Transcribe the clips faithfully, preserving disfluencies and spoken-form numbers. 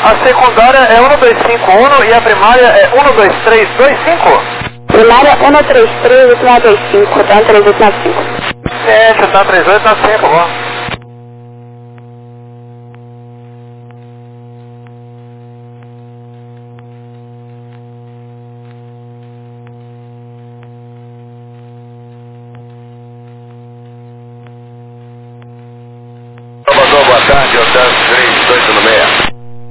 A secundária é um dois cinco um e a primária é um dois três dois cinco? Primária um três três oito nove dois cinco, tá? três oito nove cinco. É, tá três oito nove cinco, bom. Boa tarde, hotel três dois no meio.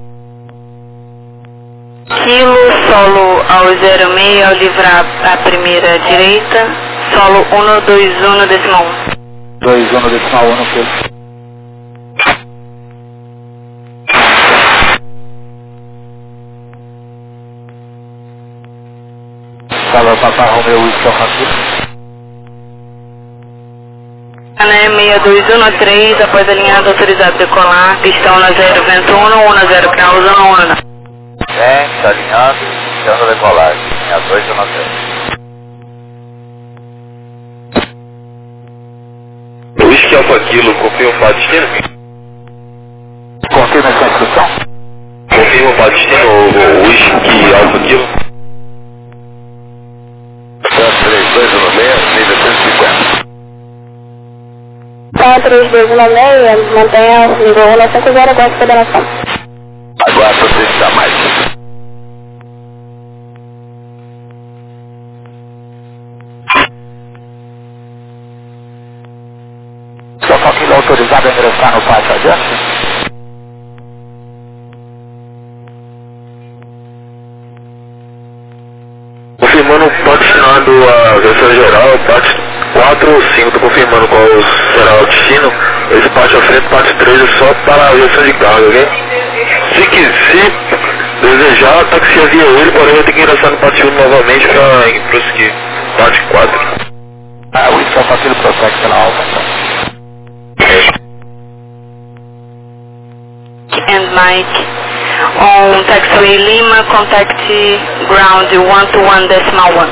Kilo, solo ao zero seis, ao livrar a primeira direita, solo um dois um decimal um. dois um decimal um, ok. Salve, Papai Romeu, Whisky Alfa. Né, seis dois um três, após alinhado, autorizado decolar, pistão na zero vento um, um na zero grau, zona um na. Vem, tá alinhando, pistão na decolagem, seis dois um três. Whisky Alfa Kilo, confirma o Patistino? Confirma essa instrução? Confirma o Patistino, o Whisky Alfa Kilo? três dois um seis, nível cento e cinquenta. Então, três dois um seis, mantenha o nível um novecentos, aguarde a federação. Aguarda você está mais. Só Foquilho autorizado a ingressar no pátio adiante? Confirmando o patrocinado a versão geral, parte quatro ou cinco, estou confirmando qual será o destino. Esse parte à frente, parte três é só para a versão de carga, ok? Se quiser desejar, a taxi via ele, porém vai ter que ingressar no parte um novamente para prosseguir. Parte quatro. Ah, o Whisky Alfa Kilo prossegue pela alta, então. And Mike, on taxiway Lima, contact ground one to one decimal one.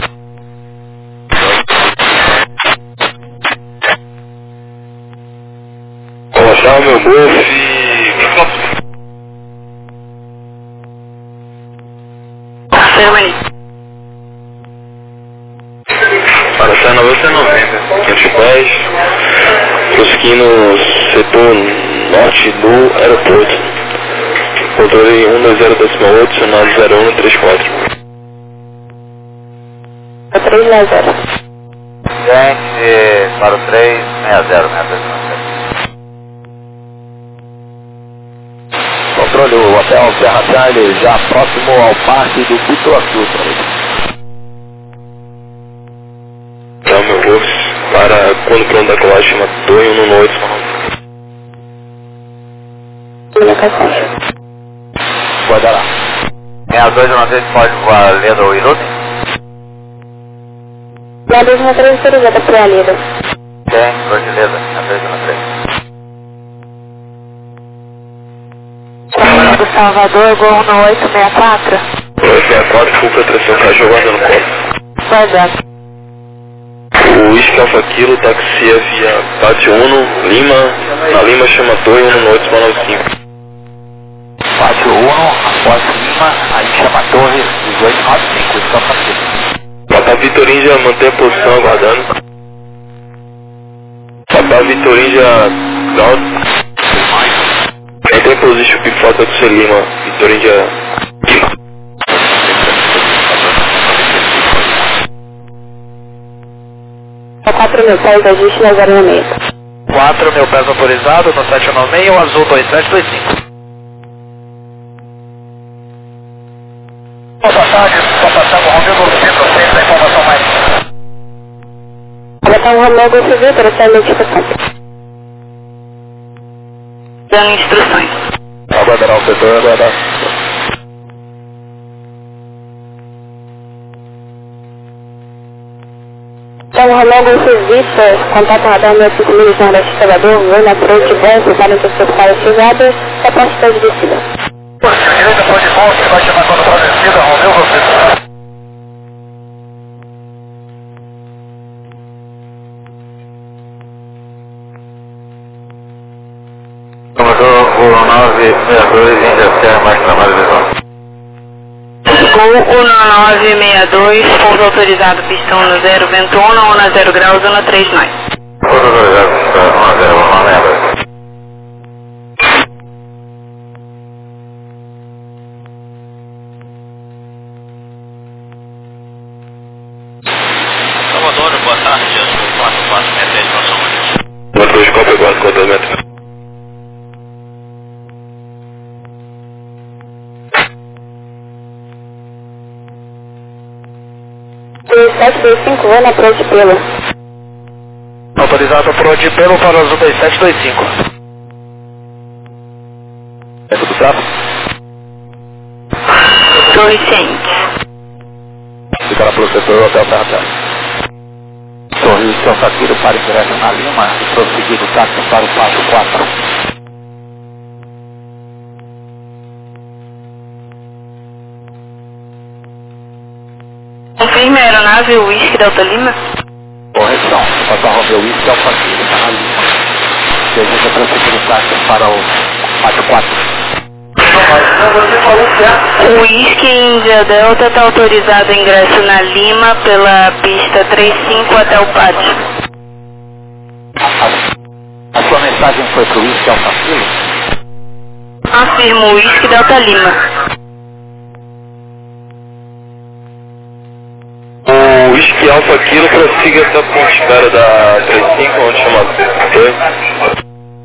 Vou achar o meu golfe. Ceremony. Para sair noventa e noventa, quinhentos pés, prosseguindo setor norte do aeroporto. Controle um dois zero decimal oito, sonado zero um três quatro. três seis zero. Gente, para o três seis zero, seis zero. Controle o hotel Serra Charlie, já próximo ao parque do Butuaçu. Então, meu golfe, para quando pronto da colagem, chama dois um oito. Comunicação. Pode lá. seis dois um três pode voar Leda ou Ilute? seis dois um três autorizada para a Leda. Tem, dois de Leda, seis dois um três. Do Salvador, Gol um oito seis quatro. oito seis quatro, full proteção, tá jogando no colo. Pode dar. O Whisky Alfa Kilo, taxia via Pátio um, Lima, na Lima chama dois um oito nove cinco. Pátio um, após Lima, aí chama Torre dezoito nove cinco, isso só para Papá Vitorim já mantém a posição aguardando. Papá Vitorim já... Não. Maintain position before taxi Lima, Vitorim já... quatro mil pés, ajuste na zero seis. quatro mil pés autorizado no sete nove seis, o azul dois sete dois cinco. Boa tarde, boa tarde, Romeu, você procede da informação mais. Botar um Romeu Golf Vitor, essa é a identificação. Dando instruções. Aguardará o setor, aguardar. Então, Romeu Golf Vitor, contato radar mil cinco mil no Nordeste Salvador, voo na frente, banco, para interceptar a chegada, a parte da descida. Positivo direita, foi de bom, você vai chamar quando for descida, Romeu, você. Salvador, o nove nove seis dois, Índia Serra, mais trabalho, visão. Gol um nove seis dois, pouso autorizado, pista um zero, vento um, um zero graus, um três nove. Pouso autorizado, pista um zero, um lembra. Salvador, boa tarde, eu sou o quatro quatro seis três, para São Luís. quatro dois, quatro quatro, quatro metros. dois sete dois cinco, vou na Prote Pelo. Autorizado Prote Pelo para o azul dois sete dois cinco. É tudo certo? Torre ciente. Ficará pelo setor Hotel Serra Terra. Sorriso São Fatiro para ingresso na Lima e prosseguido táxi para o passo quatro. Confirme a aeronave Whisky Delta Lima. Correção, Passa Romeo Whisky Alfa Kilo, está na Lima. Deseja prosseguido táxi para o passo quatro. O Whisky Índia Delta está autorizado ingresso na Lima pela pista trinta e cinco até o pátio. A, a sua mensagem foi para o Whisky Alfa Kilo? Afirmo Whisky Delta Lima. O Whisky Alpha Kilo prossiga até a ponte espera da trinta e cinco, onde chama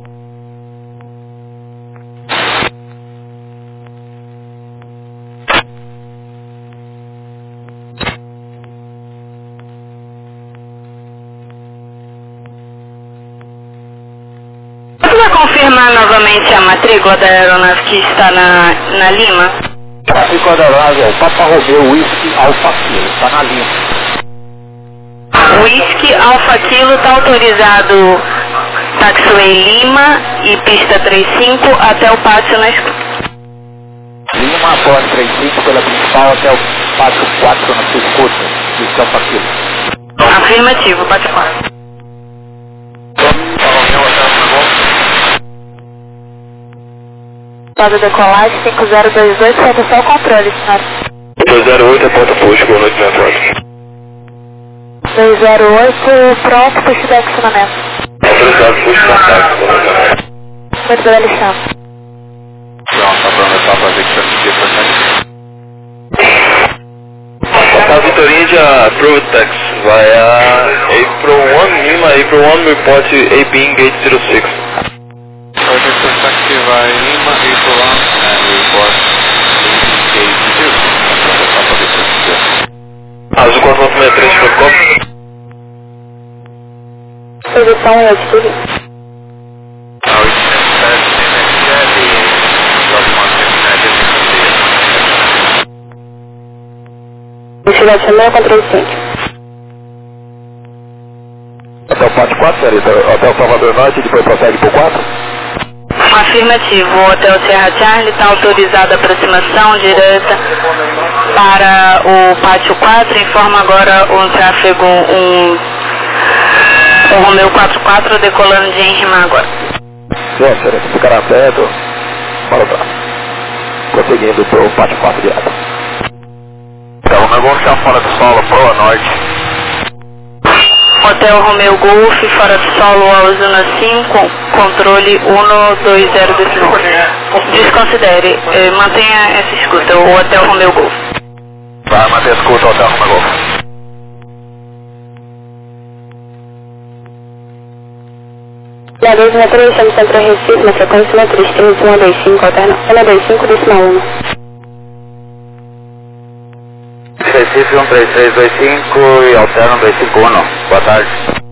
Você vai confirmar novamente a matrícula da aeronave que está na, na Lima? Tráfico da aeronave é Papa Romeo Whisky Alfa Kilo, está na Lima. Whisky Alfa Kilo está autorizado Taxiway Lima e pista trinta e cinco até o pátio na escuta. Lima após trinta e cinco pela principal até o pátio quatro na sua escuta, Whisky Alfa Kilo. Afirmativo, pátio quatro. Pode decolagem cinco zero dois dois, segue só o controle, senhora. dois zero oito, aponta posto, boa noite, sessenta e quatro. dois zero oito, pronto, puxa de acionamento. Autorizado, posto na táxi, boa noite. Muito bem, Alexandre. Pronto, para começar para ver que já Passar a Vitorinha de Approved Tax, vai a April one, Lima, April one, report A B in gate zero six. Service taxi vai Lima, April one, and report gate zero six. Azul quatro quatro seis três, Procopio. Posição e altitude. A oitocentos e sete, sete e alguma sete Puxa de acionamento com trinta e cinco. Até o pátio quatro, senhorita. Até o Salvador Norte, depois prossegue para o quatro. Afirmativo, o Hotel Serra Charlie está autorizado a aproximação direta para o pátio quatro. Informa agora o tráfego um, o Romeo quatro quatro decolando de Enrimar agora. Sim, senhorita. Ficará perto para o tráfego. Prosseguindo para o pátio quatro direto. Então, o negócio está fora do solo, proa norte. Hotel Romeo Golf, fora do solo, Alzuna cinco, controle um dois zero decimal. Desconsidere, eh, mantenha essa escuta, o Hotel Romeo Golf. Vai manter a escuta, Hotel Romeo Golf. Da dois sessenta e três, chama Centro Recife, na frequência matriz três um dois cinco, alterna um dois cinco, decimal um. Recife um três três dois cinco e alterna um dois cinco um. Boa tarde.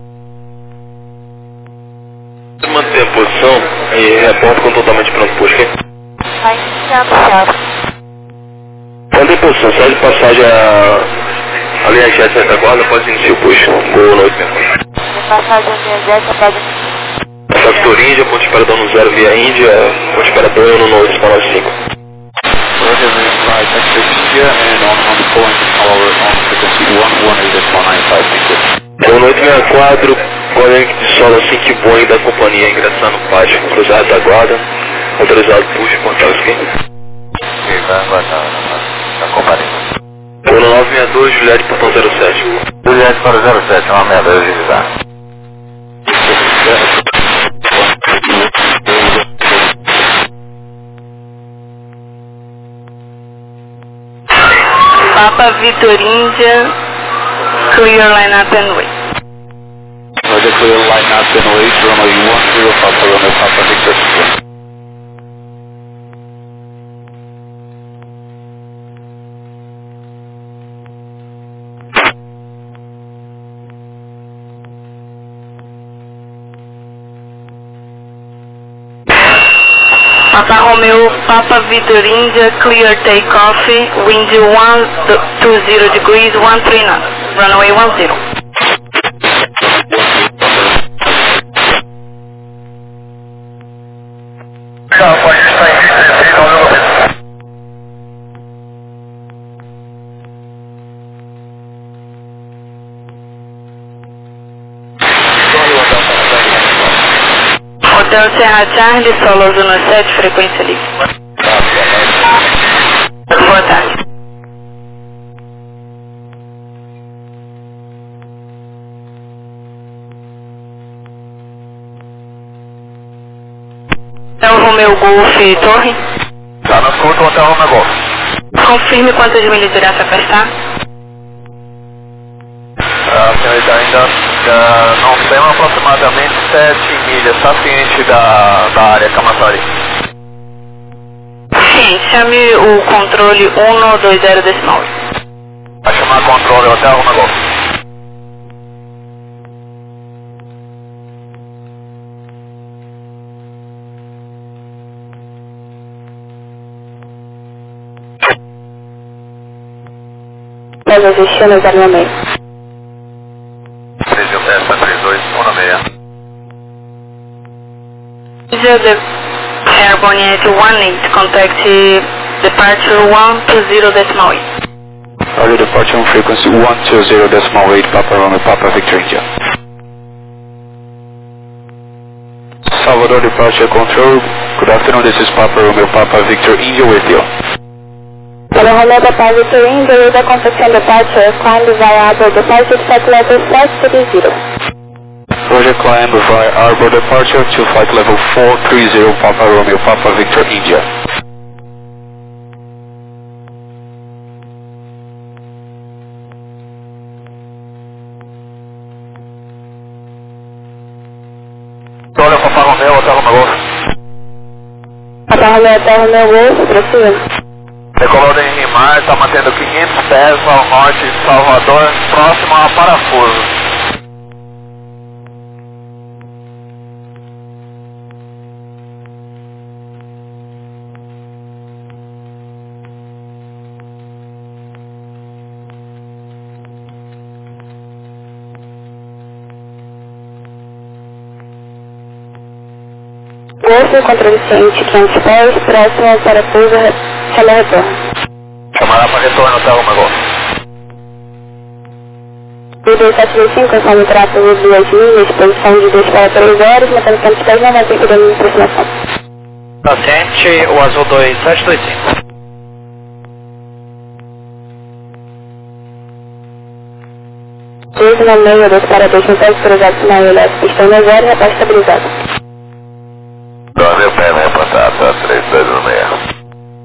Mantém a posição e reporta com totalmente pronto posto, ok? Vai iniciando, senhora. Mantém a posição, sai de passagem a, a linha jet da guarda, pode iniciar o posto. Boa noite, meu irmão. Passagem a linha jet, pode Factor Índia, ponte espera dano zero via Índia, ponte espera dano no Dispanal cinco. Roger, right, taxi here and on, on the point, our on frequency one one eight one nine five, thank you. Boa noite, sessenta e quatro, Golem de solo cinco Boeing da companhia ingressando no pátio, cruzado da guarda, Autorizado, puxa, contato aqui. Ok, vai aguardar na companhia. Polo nove seis dois, Juliette, portão zero sete. Juliette para zero sete, uma merda, eu visitar. Papa Victor India, clear line up and wait. Roger, clear line up and wait, runway one zero, Papa Romeo, Papa Victor India. Papa Romeo, Papa Victor India, clear takeoff, wind one two zero degrees, one three knots, runway one zero. Hotel Serra Charlie, Solo Zona sete, frequência livre. Boa tarde. Hotel Romeo Golf Torre. Tá na escuta o Hotel Romeo Golf. Confirme quantas milhas irá se afastar. A senhorita ainda uh, não tem aproximadamente sete milhas, está ciente da, da área Camaçari? Sim, chame o controle um dois zero decimal. Vai chamar controle Hotel Romeo Golf. Nós existimos anualmente. Essa três dois um seis. The airborne at one eight, contact departure one two zero decimal eight. Roger, departure on frequency one two zero decimal eight, Papa Romeo, Papa Victor India. Salvador departure control, good afternoon, this is Papa Romeo, Papa Victor India with you. Para Romeo, Papa Victor India, with the confirmation departure, climb via Arbor departure, flight level four three zero. Roger, climb via Arbor departure to flight level four three zero, Papa Romeo, Papa Victor India. Olha, Papa Romeo, Hotel Romeo Golf. Papa Romeo, Hotel Romeo Golf, prosseguindo. Decolando em Rimar, está mantendo quinhentos pés ao norte de Salvador, próximo a Parafuso. Golf, controle ciente, quinhentos pés, próximo ao parafuso, chama retorno. Chamará para retorno Hotel Romeo Golf. U dois sete dois cinco, ação de tráfego de duas milhas, posição de dois para três horas, mantendo quinhentos pés, não vai ter que dar uma aproximação. Paciente, o azul dois sete dois cinco. doze na meia, dois para dois, não pode autorizado sinal elétrico, pistão na zero, reparte estabilizado. Meu pé vai apontar, tá três dois um seis.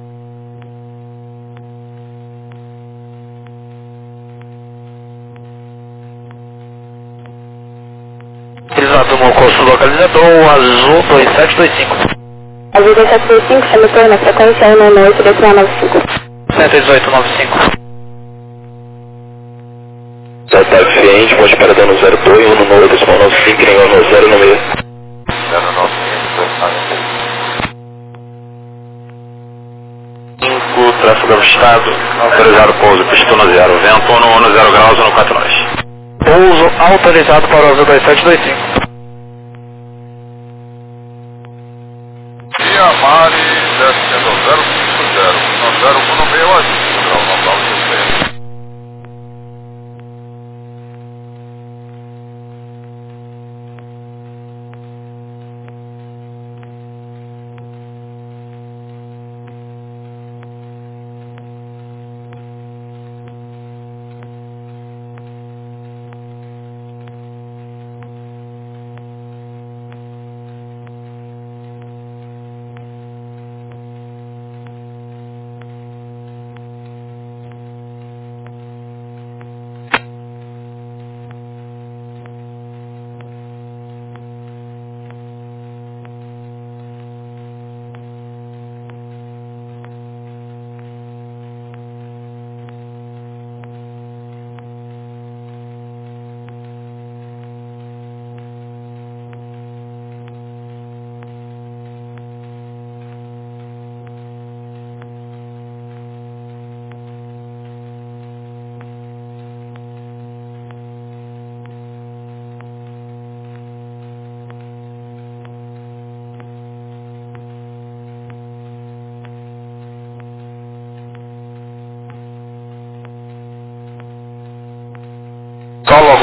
Utilizado no curso localizador, azul dois sete dois cinco. Azul dois sete dois cinco, chama retorno, frequência um nove oito, decimal nove cinco. cento e dezoito nove cinco. Zeta ciente, pode para dano zero dois, um nove decimal nove cinco, negócio zero no meio. zero nove cinco, tráfego ajustado, autorizado pouso, pistona zero, vento no zero graus no quatro nós. Pouso autorizado para o azul dois sete dois cinco. Via Mari, descendo zero cinco zero, no zero um no meio aqui, grau normal de seis.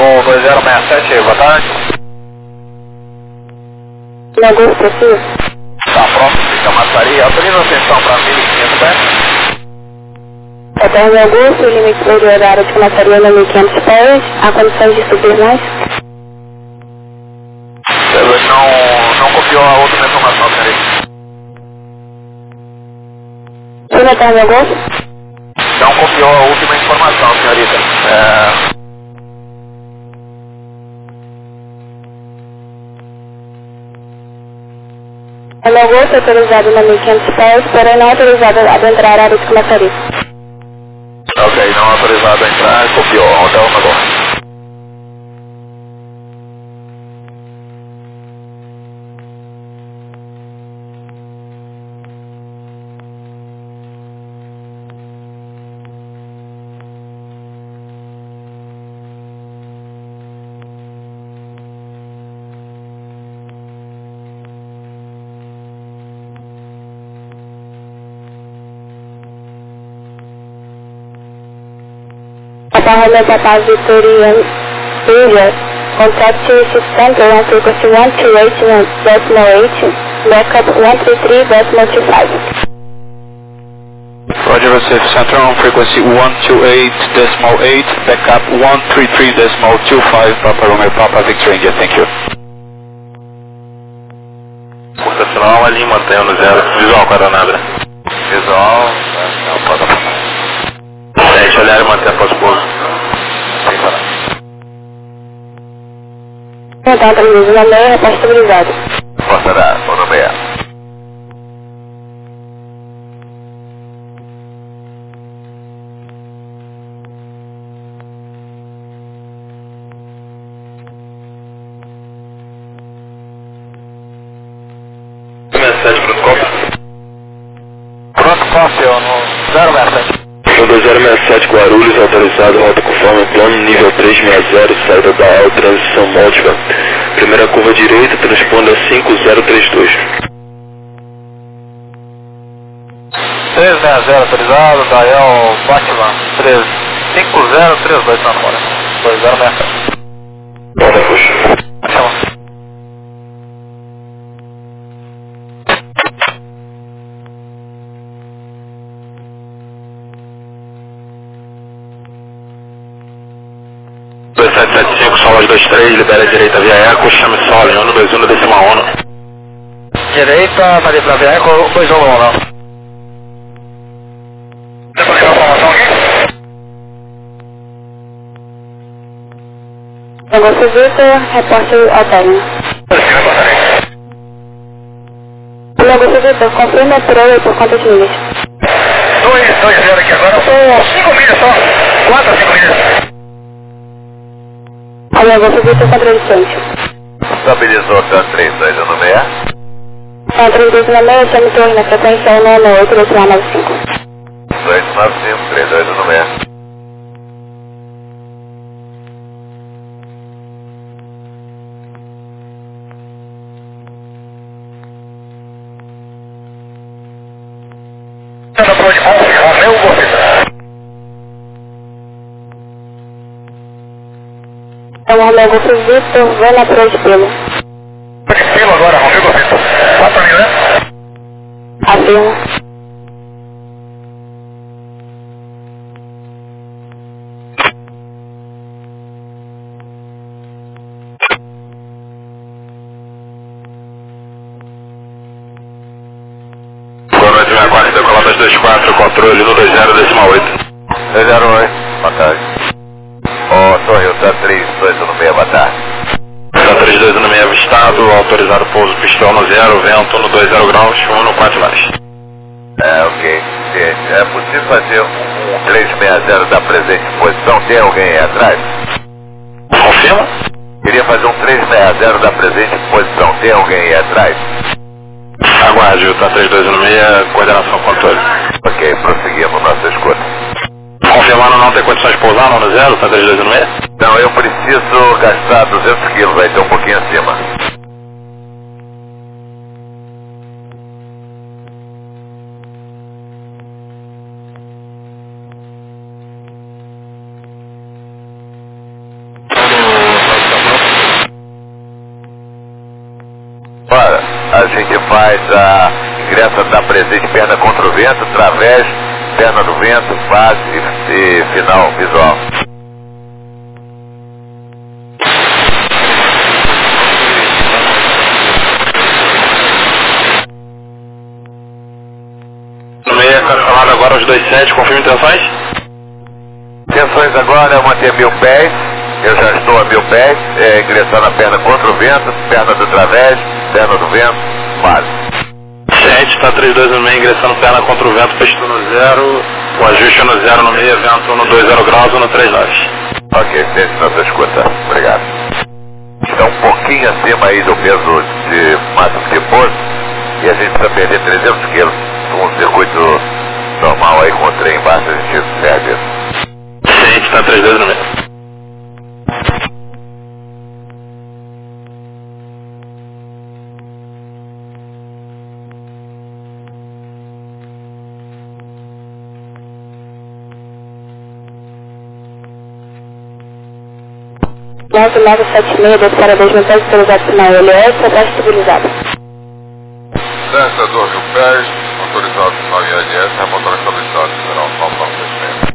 dois zero seis sete, boa tarde. Lagoa Preciso. Tá pronto, fica Maçari. Autoriza a atenção para mil e quinhentos pés. Hotel Augusto, limite de horário de Maçaria no mil e quinhentos pés. Há condições de subir mais? Ele não, não copiou a outra informação, senhorita. Sim, Hotel Augusto? Não copiou a última informação, senhorita. É... O Augusto é autorizado no mil e quinhentos pés, porém não autorizado a adentrar a área de Maçaria. Ok, não autorizado a entrar, copiou. Hotel Lagoa. Romeo Papa Victoria India, contact six center on frequency one two eight point eight, backup one three three point two five. Roger, Recife Center on frequency one two eight point eight, backup one three three point two five, Papa Romeo Papa Victor India, thank you. Curta final ali, mantenha no zero. Visual, coronada. Visual, não pode apagar. Deixa olhar e manter a pós-pouso. Sem parar. Então, transmissão na meia, está estabilizado. Porta da Rodomeia. Mensagem para o copo. Pronto, fácil, no zero sete sete. dois zero seis sete Guarulhos, autorizado, rota conforme plano, nível trezentos e sessenta, saída da A U, transição múltipla. Primeira curva direita, transponda cinco zero três dois. trezentos e sessenta autorizado, Dael Batman, cinco zero três dois, tá fora. dois zero seis sete. Bota, puxa. Chama. dois sete sete cinco, solo dois três, libera a direita via eco, chame solo, em um dois um, décima um. Direita, tá ali pra via eco, dois um um, não. Você conseguiu a informação aqui? Negócio Vitor, repórter ao término. O negócio Vitor, confirma a prova por quantas milhas? dois dois zero aqui agora, cinco milhas só, quatro cinco milhas. O negócio Vitor, contradicente. Estabilizou até três dois um seis. Contra o dois nove seis, chame torre na frequência um nove oito dois nove cinco. dois nove cinco, três dois um seis. É o negócio Vitor, vai na prova de pelo. Pelo agora, Romeu Vitor. quatro mil, né? Afirma. Boa noite, minha guarda, decolar dois dois quatro, controle no dois zero, décima oito. dois zero oito, boa tarde. Ó, Torre, o T três dois um seis, boa tarde. T três dois um seis avistado, autorizado pouso pistão no zero, vento no dois zero graus, um no quatro mais. É, ok. Gente, é possível fazer um, um três seis zero da presente posição? Tem alguém aí atrás? Confirma? Queria fazer um três seis zero da presente posição. Tem alguém aí atrás? Aguarde, o T três dois um seis, coordenação controle. Ok, prosseguimos nossa escuta. Confirmando não ter condições de pousar no zero, T três dois um seis? Não, eu preciso gastar duzentos quilos, vai ter um pouquinho acima. gente faz a ingressa da presente, perna contra o vento, través, perna do vento, base e, e final visual. No meio, cancelado agora os dois sete, confirma intenções? Intenções agora é manter mil pés, eu já estou a mil pés, é, ingressando a perna contra o vento, perna do través, perna do vento, base. sete, está três dois no meio, ingressando perna contra o vento, peixe no zero, o ajuste no zero no meio, vento no dois zero graus ou no três nove. Ok, gente, nossa escuta, obrigado. Está um pouquinho acima aí do peso de máximo de posto e a gente precisa perder trezentos quilos um circuito normal aí com o trem embaixo, a gente perde isso. sete, está três dois no meio. nove nove sete seis, dois para dois, montagem autorizado sinal L S, abaixo estabilizado. Dança dois mil pés, autorizado sinal I L S, remontando estabilizado, geral nove nove sete seis.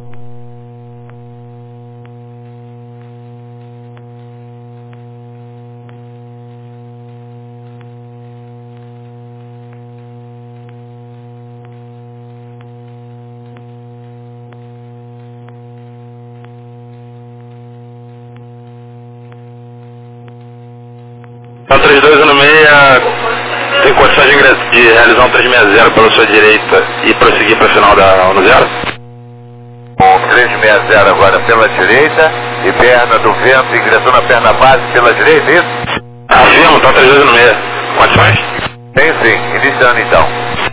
Então três dois no meio, tem condições de, ingress... de realizar um três seis zero pela sua direita e prosseguir para o final da no zero? Um três seis zero agora pela direita e perna do vento ingressando a perna base pela direita, isso? Afirmo, então três dois no meio. Condições? Tem sim, iniciando então.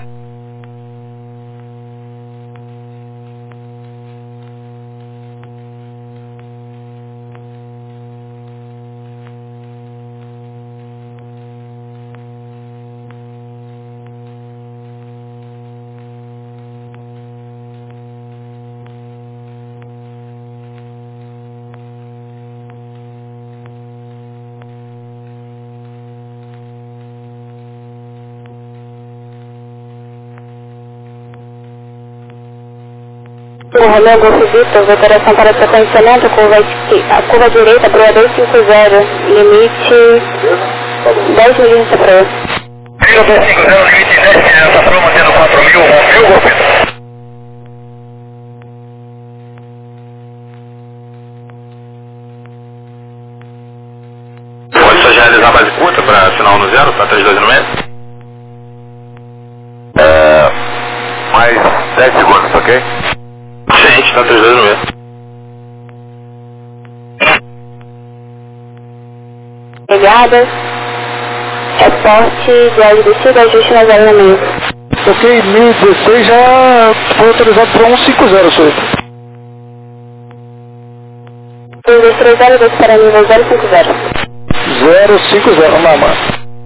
O Romeu Golf Victor, operação para sequenciamento, curva, a curva direita, proa dois cinco zero, limite dez milímetros para proa. Curva dois cinco zero, limite dez milímetros para proa, mantendo quatro mil, Romeu Golf Victor. Pode só já realizar a base curta para final no zero, para três dois no meio? É, mais dez segundos, ok? Gente, está três dois no meio. Pegadas, reporte, viagem descida, ajuste na zero no meio. Ok, mil e dezesseis já foi autorizado para um cinco zero, senhor. um dois três zero, dois para nível zero cinco zero. zero cinco zero, vamos lá.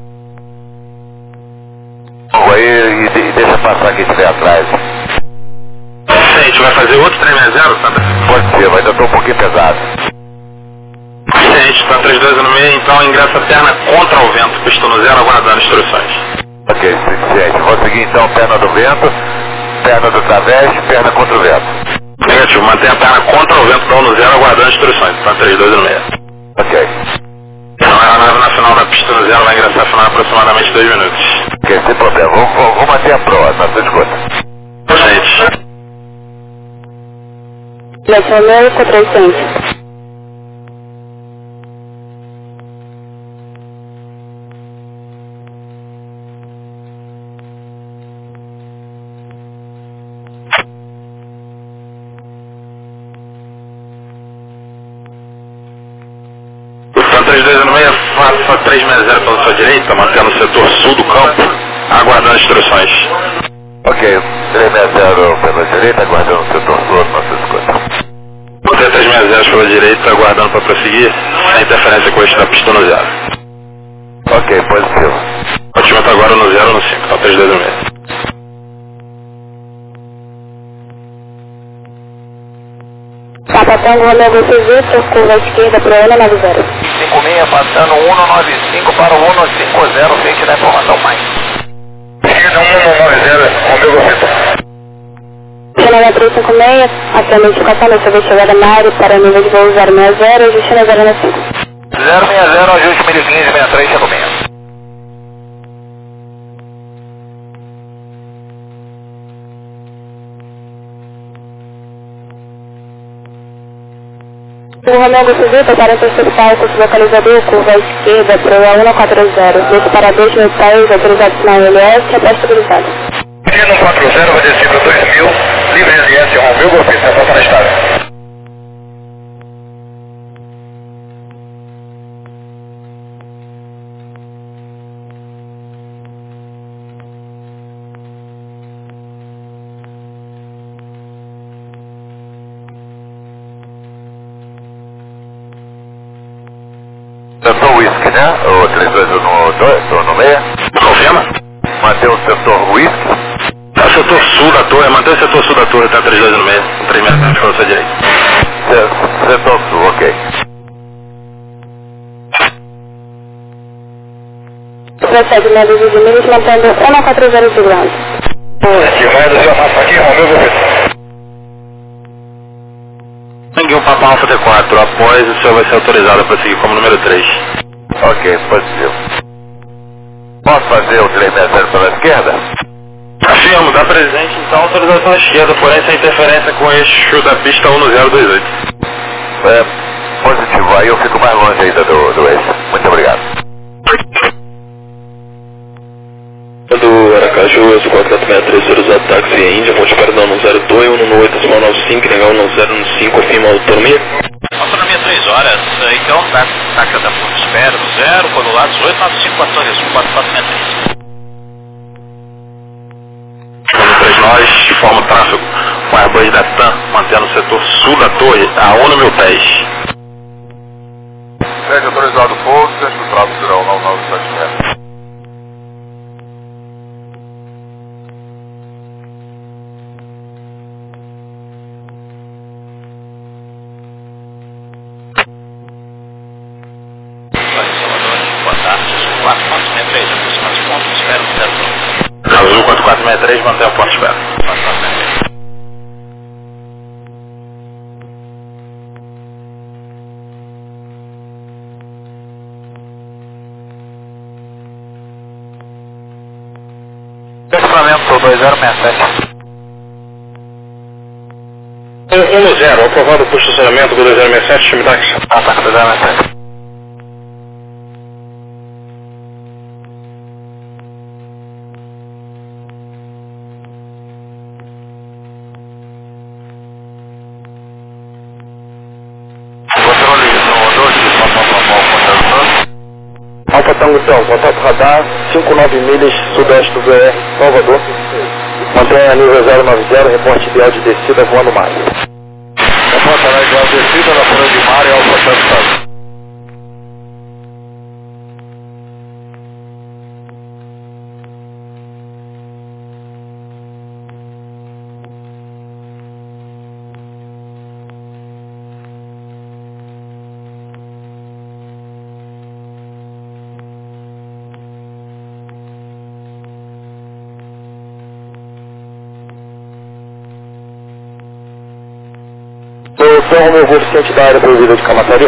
Aí e, e deixa passar quem estiver atrás. A gente vai fazer outro três seis zero, tá? Pode ser, mas ainda estou um pouquinho pesado. Gente, está três dois no meio, então ingressa a perna contra o vento, pistão no zero, aguardando instruções. Ok, suficiente. Vou seguir então perna do vento, perna do través, perna contra o vento. Negativo, mantém a perna contra o vento, no zero, aguardando instruções. Está três dois no meio. Ok. Então a nave na final da pista no zero vai ingressar a final em aproximadamente dois minutos. Ok, sem problema. Vamos, vamos, vamos manter a proa, na sua escuta. Gente. Jet Romeo, quatro oitocentos. três dois no meio, faça três seis zero pela sua direita, mantendo o setor sul do campo, aguardando instruções. Ok, três seis zero pela direita, aguardando o setor sul, nossa escuta. Mantém três seis zero pela direita, aguardando para prosseguir, sem interferência com o eixo da pista no zero. Ok, positivo. Batimento agora no zero no cinco, então três dois no meio. Papa Tango, Romeo Golf Victor, curva esquerda, proa um nove zero. cinco seis, passando um nove cinco para o um cinco zero, frente da informação mais. um nove zero, Romeu Golfito. Channel três cinco seis, até a notificação da sua chegada na área para nível de voo zero seis zero, ajuste na zero cinco. zero seis zero, ajuste mil e quinze, sessenta e três, cinco seis. O Romeu Golfito para interceptar o curso localizador, curva à esquerda para o A um quatro zero. Desse para dois mil pés, autorizado sinal L S, até estabilizado. um quatro zero, vai descer para dois mil, livre L S, Romeu Golfito, na volta na estrada. Setor Whisky, né? O três dois no dois, no meio. Confirma? Mantém o setor Whisky. Tá, setor sul da torre, mantém o setor sul da torre, tá três dois no meio, um três seis zero para você direita. Setor sul, ok. Procede média de milhas, mantendo um quatro zero de ground. Positivo, vai do seu mapa aqui, Romeu Golfito. Mangue um Papa Alfa T quatro, após o senhor vai ser autorizado para seguir como número três. Ok, positivo. Posso fazer o três seis zero pela esquerda? Afirmo, dá presente então autorização à esquerda, porém sem interferência com o eixo da pista um zero dois oito. É, positivo, aí eu fico mais longe ainda do, do eixo. Muito obrigado. Do Aracaju, S quatro quatro seis três, autorizado táxi em Índia, Monte Perdão no zero dois, um no oito, decimal nove cinco, legal no zero cinco, afirma autonomia. Autonomia três horas, então tá, taxa da Porto Espera no zero, codulados oito nove cinco quatro um quatro quatro seis três. Número três, nós, forma o tráfego com Airbus da TAM, mantendo o setor sul da torre a um mil pés. Segue autorizado pouso, centro do tráfego será o nove nove sete metros. quatro quatro seis três, aproximados pontos, espera no zero dois. Azul quatro quatro seis três, mantém o ponto de espera. quatro quatro seis três. Estacionamento dois zero seis sete. um no zero, aprovado por estacionamento do dois zero seis sete, time táxi. Ataque dois zero seis sete. Alfa Tango Céu, contato radar, cinco nove milhas sudeste do B R, Salvador. Mantenha nível zero nove zero, reporte ideal de descida, voando máximo. Reporte ideal de descida na Folha de Mar e Alfa Tango Céu. São Romeu Golfito da área proibida de Camataria.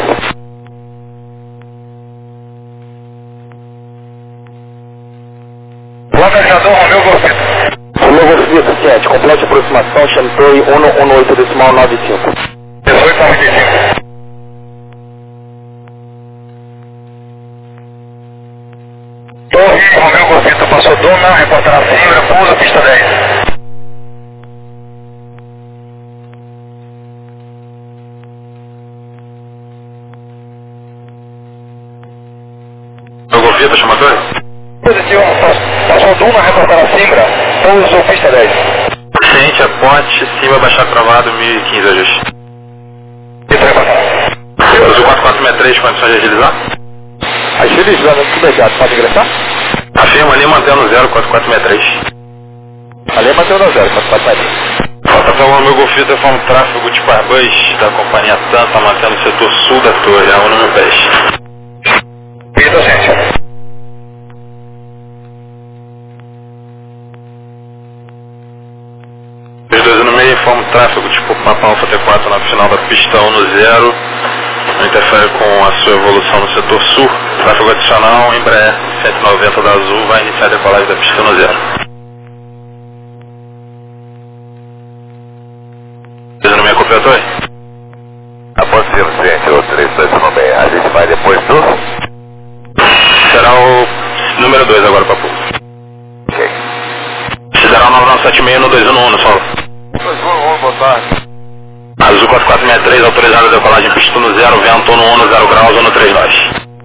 Localizador Romeu Golfito. Romeu Golfito, sete, complete aproximação, Chantei um um oito, decimal nove cinco. dezoito noventa e cinco. Torre Romeu Golfito, passou dona, reportará Simbra, pouso, pista dez. Golfito, chamador? Positivo, passou Duna, reportará Simbra, pouso, pista dez. Ciente, a ponte, cima, baixar travado, mil e quinze, ajuste. Azul quatro quatro seis três, condições de agilizar? Agilizamento imediato, pode ingressar? Afirma ali, mantendo zero quatro quatro seis três. Ali mantendo zero quatro quatro seis três. Falta para o Romeu Golfito, foi um tráfego tipo Airbus da companhia TAM, tá mantendo o setor sul da torre, a um mil pés. E docente. informa o tráfego tipo Papa Alfa T quatro na final da pista um no zero. Não interfere com a sua evolução no setor sul. Tráfego adicional, Embraer cento e noventa da Azul vai iniciar a decolagem da pista no zero. Fez no meio completou? Após ser o centro três dois um seis, a gente vai depois do? Será o número dois agora, Papu. Ok. Será o nove nove sete seis no dois um um, no solo. dois um um, boa tarde. Azul quatro quatro seis três, autorizada a decolagem pista no zero, vento no um no zero graus ou no três nós.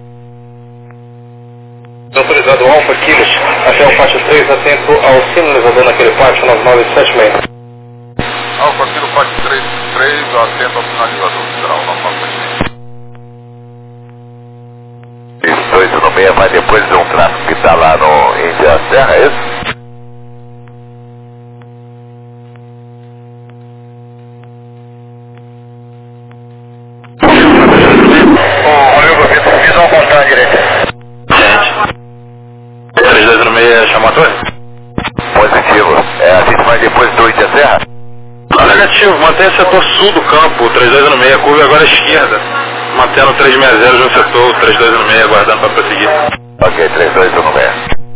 Autorizado Alfa Quilos, até o pátio três, atento ao sinalizador naquele pátio nove nove sete seis. Alfa Kilo pátio três três, atento ao sinalizador, será o nove nove sete seis. dois um seis vai depois de um tráfego que está lá no Índia Serra, é isso? Visão contrária direita. Gente. três dois um seis chamou a torre? Positivo. É, a gente vai depois do Índia Serra? Não, negativo. Mantenha o setor sul do campo. três dois um seis, a curva agora à esquerda. Mantendo três seis zero no setor. três dois um seis aguardando para prosseguir. Ok, três dois um seis.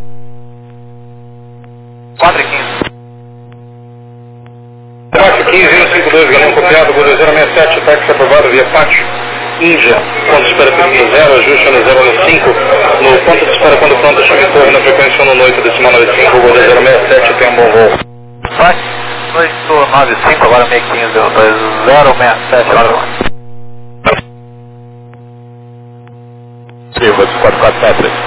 quatro e quinze. quatro e quinze, um cinco dois, galão copiado, Gol zero seis sete, táxi aprovado via pátio. Índia, ponto de espera no zero, ajuste no zero no cinco, no ponto de espera quando pronto, chave torre na frequência um no oito, decimal nove cinco, Gol zero seis sete, tem um bom voo. Vai, dois nove cinco, agora seis quinze, dois zero seis sete, agora. Silva, quatro quatro sete três.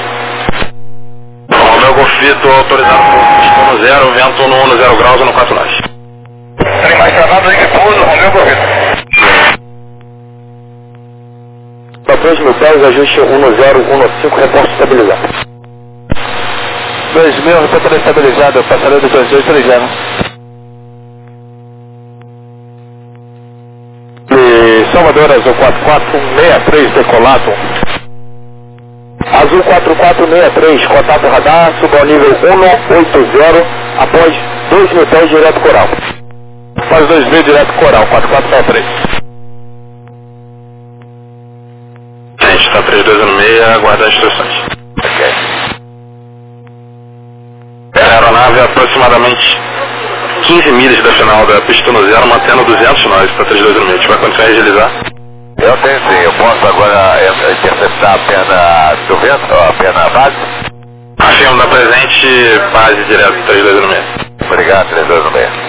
O meu Golfito autorizado por pista no zero, vento no um no zero graus ou no quatro nós. Tem mais travado aí que pouso, Romeu Golfito. Para dois mil pés, ajuste um no zero, um no cinco, reporte estabilizado. dois mil, reporte estabilizado, passaria do dois dois três zero. E Salvador, Azul quatro quatro seis três, decolado. Azul quatro quatro seis três, contato radar, suba ao nível um oito zero, após dois mil pés, direto coral. Após dois mil, direto coral, quatro quatro seis três. Gente, está três dois um seis, aguarda as instruções. Ok. A aeronave é aproximadamente quinze milhas da final da pista no zero, mantendo duzentos nós, está três dois um seis. A gente vai continuar a agilizar. Eu tenho sim, eu posso agora interceptar a pena do vento, a pena base? Afirmo da presente, base direto, três dois um seis. Obrigado, três dois um seis.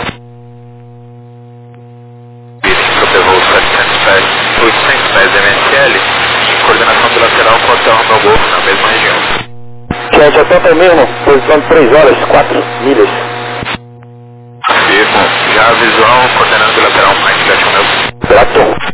Sobrevoo setecentos oitocentos pés M S L, coordenação bilateral com o hotel Romeu Golfo na mesma região. Gente, até tá mesmo, posição de três horas, quatro milhas. Afirmo, já visual, coordenando bilateral mais sete Romeu. Trator.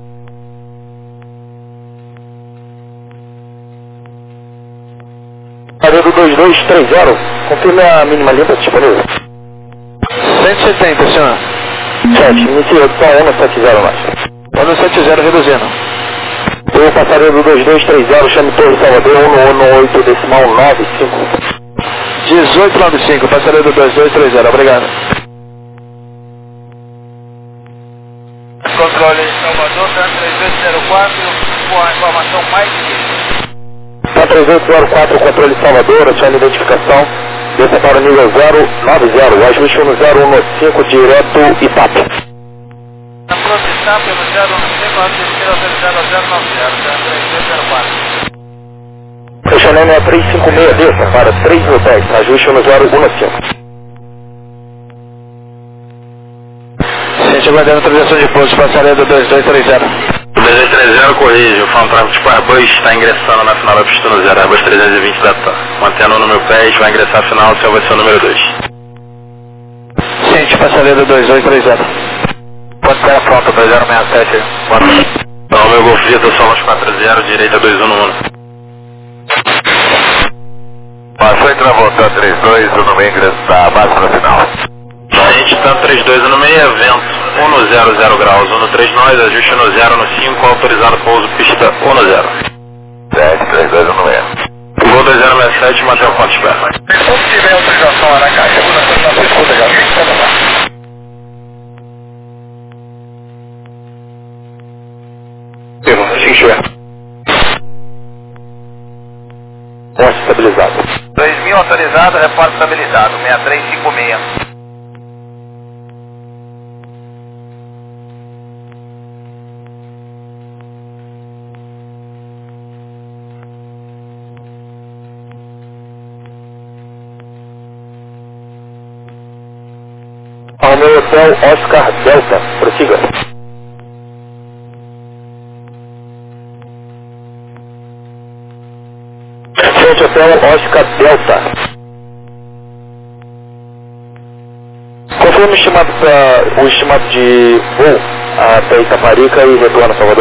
Área do dois dois três zero, confirme a mínima limpa disponível. cento e setenta, senhor. sete, inicia opção um no sete zero mais. um no sete zero reduzindo. O passageiro do dois dois três zero, chame Torre Salvador, um no um no oito, decimal nove cinco. dezoito nove cinco, passageiro do dois dois três zero, obrigado. Controle Salvador, três dois zero quatro, com a informação mais difícil. três oito zero quatro, controle Salvador, acione identificação, desça para o nível zero nove zero, ajuste no zero um no cinco, direto Ipapo. Na produção pelo zero um cinco, a terceira autorizada zero nove zero, três dois zero quatro. Fechamento é três cinco seis, desça para três mil pés, ajuste no zero um no cinco. Gente, aguardando autorização de pouso, passaria do dois dois três zero. dois dois três zero, corrige, o Fantrap tipo Airbus está ingressando na final da pista no zero, Airbus trezentos e vinte da T A. Mantendo o número pés, vai ingressar a final, o seu vai ser o número dois. Gente, passaria do dois dois três zero. Pode ser a frota dois zero seis sete, Então, meu Golfito, somos quatro zero, direita dois um no um. passou entrar voltando três dois, o número ingressa a base no final. A gente está três dois um seis, vento um no zero, zero graus, um no três nós, ajuste no zero no cinco, autorizado pouso pista um no zero. sete três dois um seis. Gol dois zero seis sete, mantém o ponto de espera. Se tiver autorização lá na caixa, na escuta já. estabilizado. dois mil autorizado, repórter estabilizado, seis três cinco seis. Ao meu hotel Oscar Delta, prossiga. Frente hotel Oscar Delta. Confirme o estimado, pra, o estimado de voo até Itaparica e retorno a Salvador.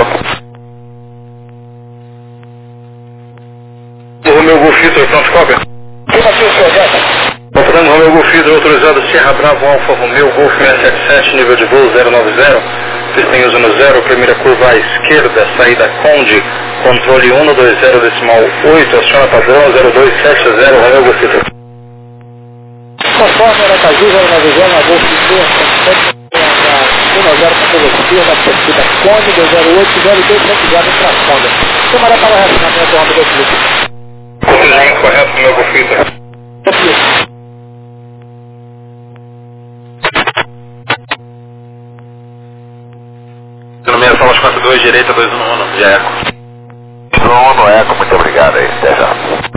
Romeu Golf Vitor, pronto, cópia. Confirmando Romeu Golf Vitor, autorizado Sierra Bravo Alfa Romeu Golf seiscentos e setenta e sete, nível de voo zero nove zero. Pista em uso no zero, primeira curva à esquerda, saída Conde, controle um dois zero decimal oito, aciona padrão zero dois sete zero, Romeu Golf Vitor. Conforme era Caju, zero nove zero, na Golf Vitor, um zero para a esquerda, pista Conde, dois zero oito, zero dois sete zero, infração. Câmara para o relacionamento do Romeu Golf Vitor. Controle correto, Romeu Golf Vitor. Número Falas quatro dois, direita dois um um, de Eco. um no Eco, muito obrigado aí, até já.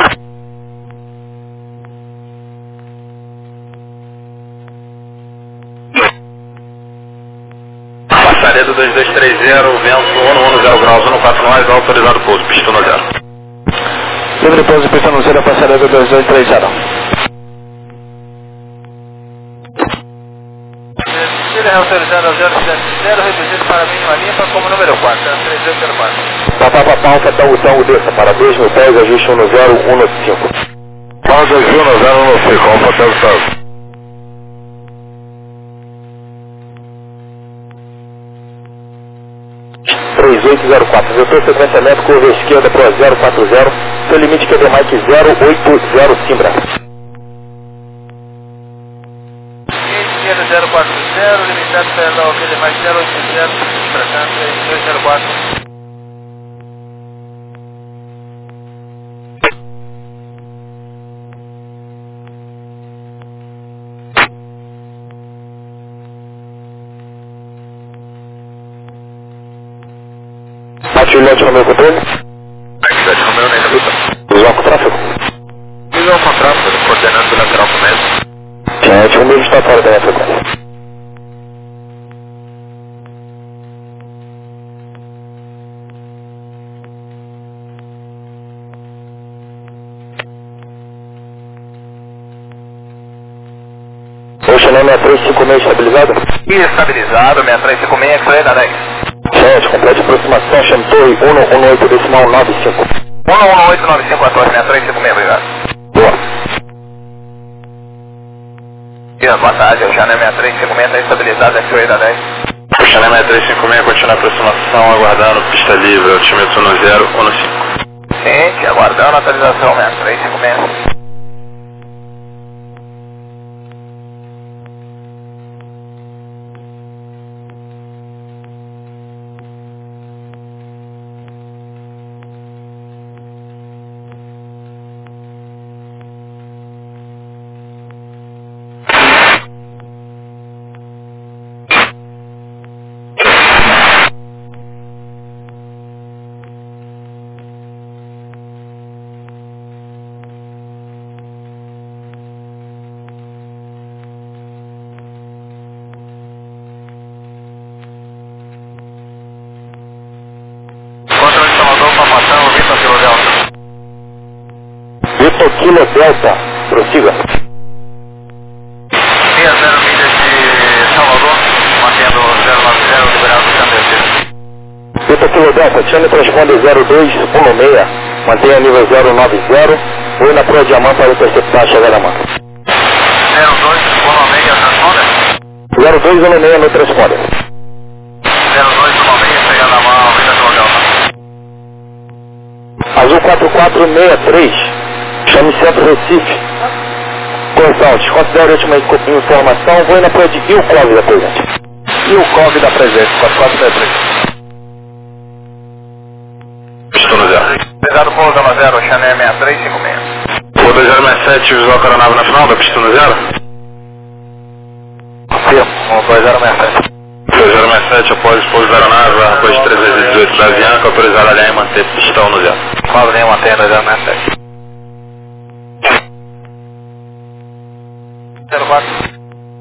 Passaredo dois dois três zero, vento um um zero graus, um quatro nove, autorizado pouso, pista no zero. Livre pouso, pista no zero, Passaredo dois dois três zero. Ele é autorizado ao zero sete zero, reduzido para a mínima limpa como número quatro, três oito zero quatro. Papá, papá, Alfa, Tango, Tango, desça para dois mil pés, ajuste um zero um cinco. Pausa um zero um cinco, Alfa, Tango, Tango. três oito zero quatro, vetor sequenciamento, curva esquerda para zero quatro zero, seu limite Q D Mike zero oito zero, Simbra. zero quatro zero, limitado pela O Q D mais zero oito zero, portanto, três dois zero quatro. Bate o lote no meu controle. Aqui, Romeu, nem luta. Visual com tráfego. Visual com tráfego, coordenando lateral com mesmo. Gente, o mesmo está fora da minha frequência. Ocean seis três cinco seis estabilizado? Estabilizado, seis três cinco seis, X-ray da dez. Gente, complete aproximação, chame torre um um oito decimal nove cinco. um um oito nove cinco, a torre seis três cinco seis, obrigado. Boa. Boa tarde, o Chanel seis três cinco seis está estabilizado, X-ray da dez. O Chanel seis três cinco seis continua a aproximação, aguardando pista livre, altímetro no zero um cinco. Ciente, aguardando a atualização seis três cinco seis. Vitor Kilo Delta, prossiga. seis zero milhas de Salvador, mantendo zero nove zero, liberado do Candete. Vitor Kilo Delta, chame transponder zero dois um seis, mantenha nível zero nove zero, voe na proa Diamant para interceptar a chegada da manta. zero dois um seis, transponder? zero dois um seis no transponder. zero dois um seis, chegada da mão, vida pelo Delta. Azul quatro quatro seis três, chame Centro Recife. Correção, desconsidere a última informação, voe na proa de Ilcov da presente. Ilcov da presente, quatro quatro seis três. Estou no zero. Pesado pouso zero, Chanel seis três cinco seis. O dois zero seis sete visual para a aeronave na final da pista no zero? Confirmo, dois zero seis sete. dois zero seis sete, após o pouso da aeronave, a coisa trezentos e dezoito da Avianca, autorizada a alinhar e manter pistão no zero. Qual linha mantém dois zero seis sete? zero quatro.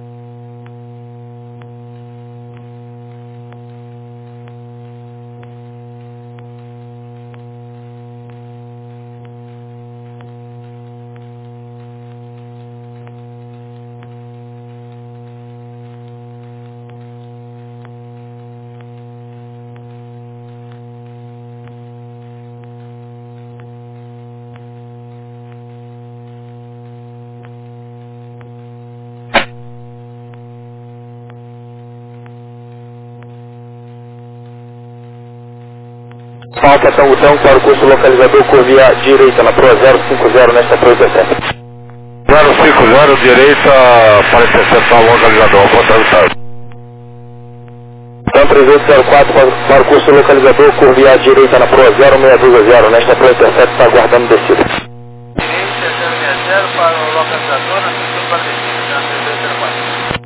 Falta Tangutão para o curso localizador por via direita na Proa zero cinco zero nesta Proa dezessete. zero cinco zero, direita para interceptar o localizador, apontado. Então três oito zero quatro para, para o curso localizador por via direita na Proa zero seis dois zero nesta Proa dezessete, está aguardando descida. Direita zero seis zero para o localizador na pista para descida, na três oito zero quatro.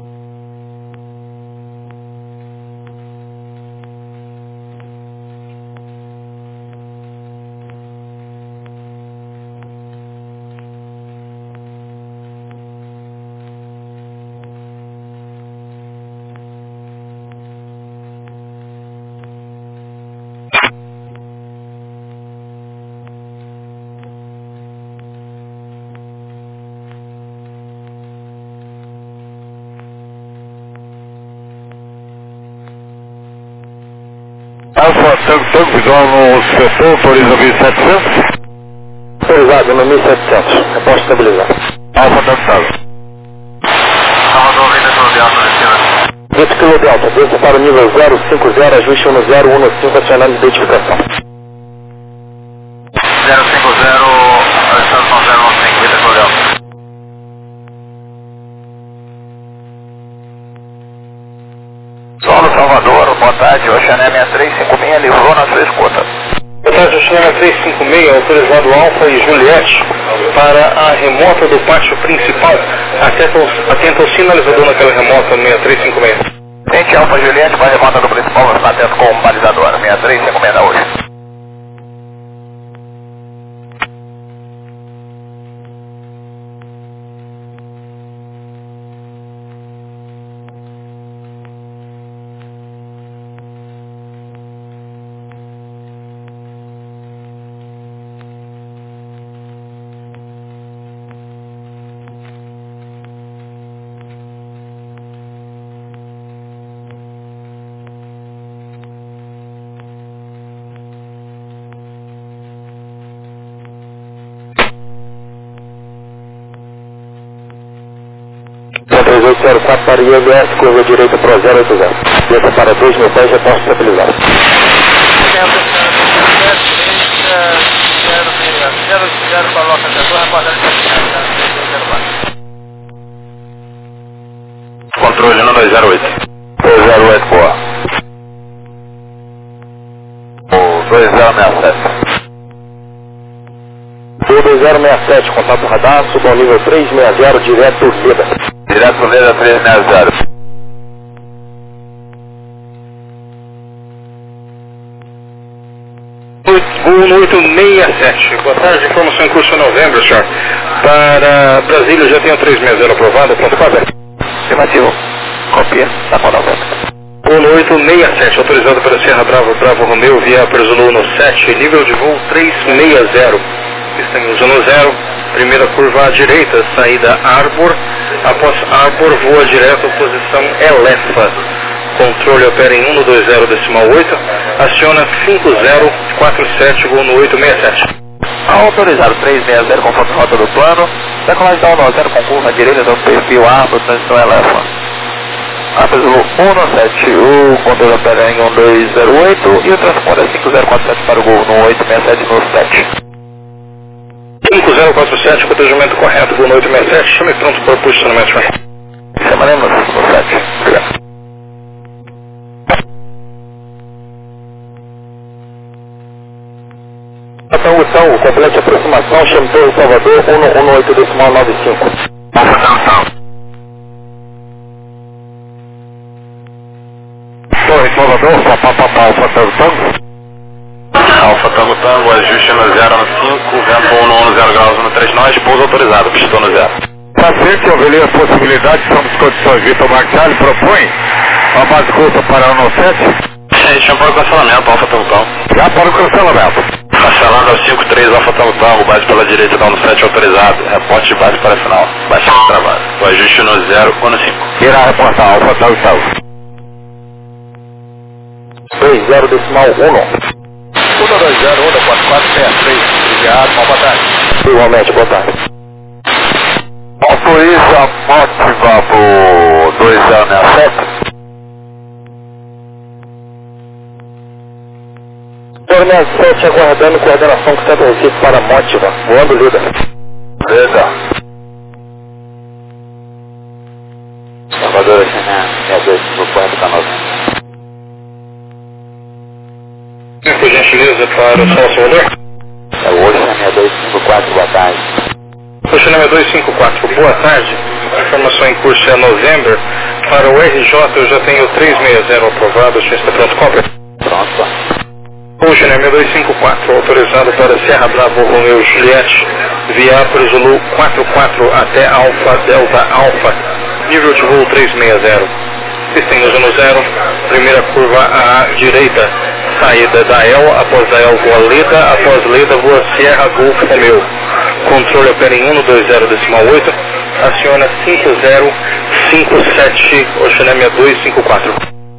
Alfa, tango, tango, visual no setor, autoriza mil e setecentos. Autorizado no mil e setecentos, aposto estabilizado. Alfa, tango, Salvador, vem da Delta, descida. vinte quilômetros Delta, desça para o nível zero cinco zero, ajuste no zero um cinco, acionando identificação. zero cinco zero, estação zero um cinco, vem da Delta. Solo Salvador, boa tarde, Oceané seis três cinco seis livrou na sua escuta. Boa tarde, Oceané três cinco seis, autorizado Alfa e Juliette para a remota do pátio principal. Atenta ao sinalizador naquela remota seis três cinco seis. Tente Alfa Juliette para a remota do principal, você está atento com o balizador, seis três cinco seis da hoje. três oito zero quatro para I M S, curva direita para zero oito zero. Desça para dois mil pés, aposto estabilizado. zero oito zero para o localizador, reportagem de controle no dois zero oito. dois zero oito, boa. O dois zero seis sete. dois zero seis sete, contato radar, suba ao nível três seis zero, direto Leda. Direto Leda três seis zero. um oito seis sete, boa tarde, informação em curso novembro, senhor. Para Brasília, já tenho três seis zero aprovado, pronto, quase. Afirmativo. Copia, tá com a novembro. um oito seis sete, autorizado para Serra Bravo, Bravo Romeu, via Zulu no sete, nível de voo três seis zero. Pista em uso no zero, primeira curva à direita, saída Arbor, após Arbor, voa direto, posição Elefa. Controle opera em um dois zero decimal oito, aciona cinco zero quatro sete, voo no oito seis sete. Autorizado três seis zero com foto rota do plano, decolagem da um zero com curva à direita do perfil Arbor, transição Elefa. Zulu um sete, o controle opera em um dois zero oito e o transponder é cinco zero quatro sete para o gol no oito seis sete no sete. cinco zero quatro sete, protegimento correto, voo no oito seis sete, chame pronto para o posicionamento, senhor. Chamaremos no sete. Obrigado. Então, Tango, complete aproximação, chame Torre Salvador, um um oito decimal nove cinco. Alfa Tango Tango. Torre Salvador, papapá, Alfa Tango Tango. Alfa Tango Tango, ajuste no zero no cinco, vento um no um, zero graus no três nós, pouso autorizado, pistão no zero. Paciente, eu avaliei a possibilidade, somos condições, Vitor Marcial propõe a base curta para um sete. A gente chama para o cancelamento, Alfa Tango Tango. Já para o cancelamento. Cancelando ao cinco três, Alfa Tango Tango, base pela direita, dá no sete autorizado, reporte de base para final, baixando o trabalho. O ajuste no zero ou no cinco. Irá reportar, Alfa Tango Tango. dois zero decimal um. um dois zero um quatro quatro seis três, obrigado, uma boa tarde. Igualmente, boa tarde. Autoriza a Motiva pro dois zero seis sete. dois zero sete aguardando coordenação com Centro Recife para Motiva, voando líder. Beleza. Salvador, aqui na seis dois cinco quatro, tá noventa. Por gentileza, para o São Salvador. É o Ocean seis dois cinco quatro, boa tarde. Ocean seis dois cinco quatro, boa tarde. A informação em curso é novembro. Para o R J eu já tenho três seis zero aprovado, o senhor está pronto, cobra? Pronto. Ocean seis dois cinco quatro, autorizado para Serra Bravo Romeo Juliette, Viápolis Zulu quatro quatro até Alfa Delta Alfa, nível de voo três seis zero. Sistema no zero, primeira curva à direita, saída da E L, após a E L voa Leda, após Leda voa Sierra Golf Romeo. Controle opera em um dois zero decimal oito, aciona cinco zero cinco sete, Ocean seis dois cinco quatro.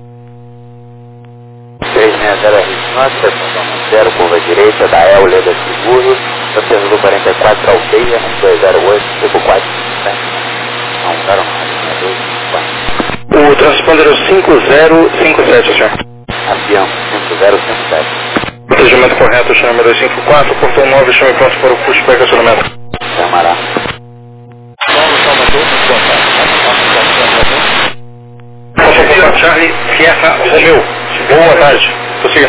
três seis zero R Nossa, zero, curva direita, da E L, Leda Seguro, Processador quarenta e quatro, aldeia, um dois zero oito, cinco quatro, né? Não, não, não, dois cinco quatro. O transponder é o cinco zero cinco sete, senhor. Avião, cinco zero cinco sete. Procedimento correto, Ocean seis dois cinco quatro, portão nove, chame pronto para o pushback acionamento. Camará. Alfa Charlie, Sierra Romeo. Boa tarde. Prossiga.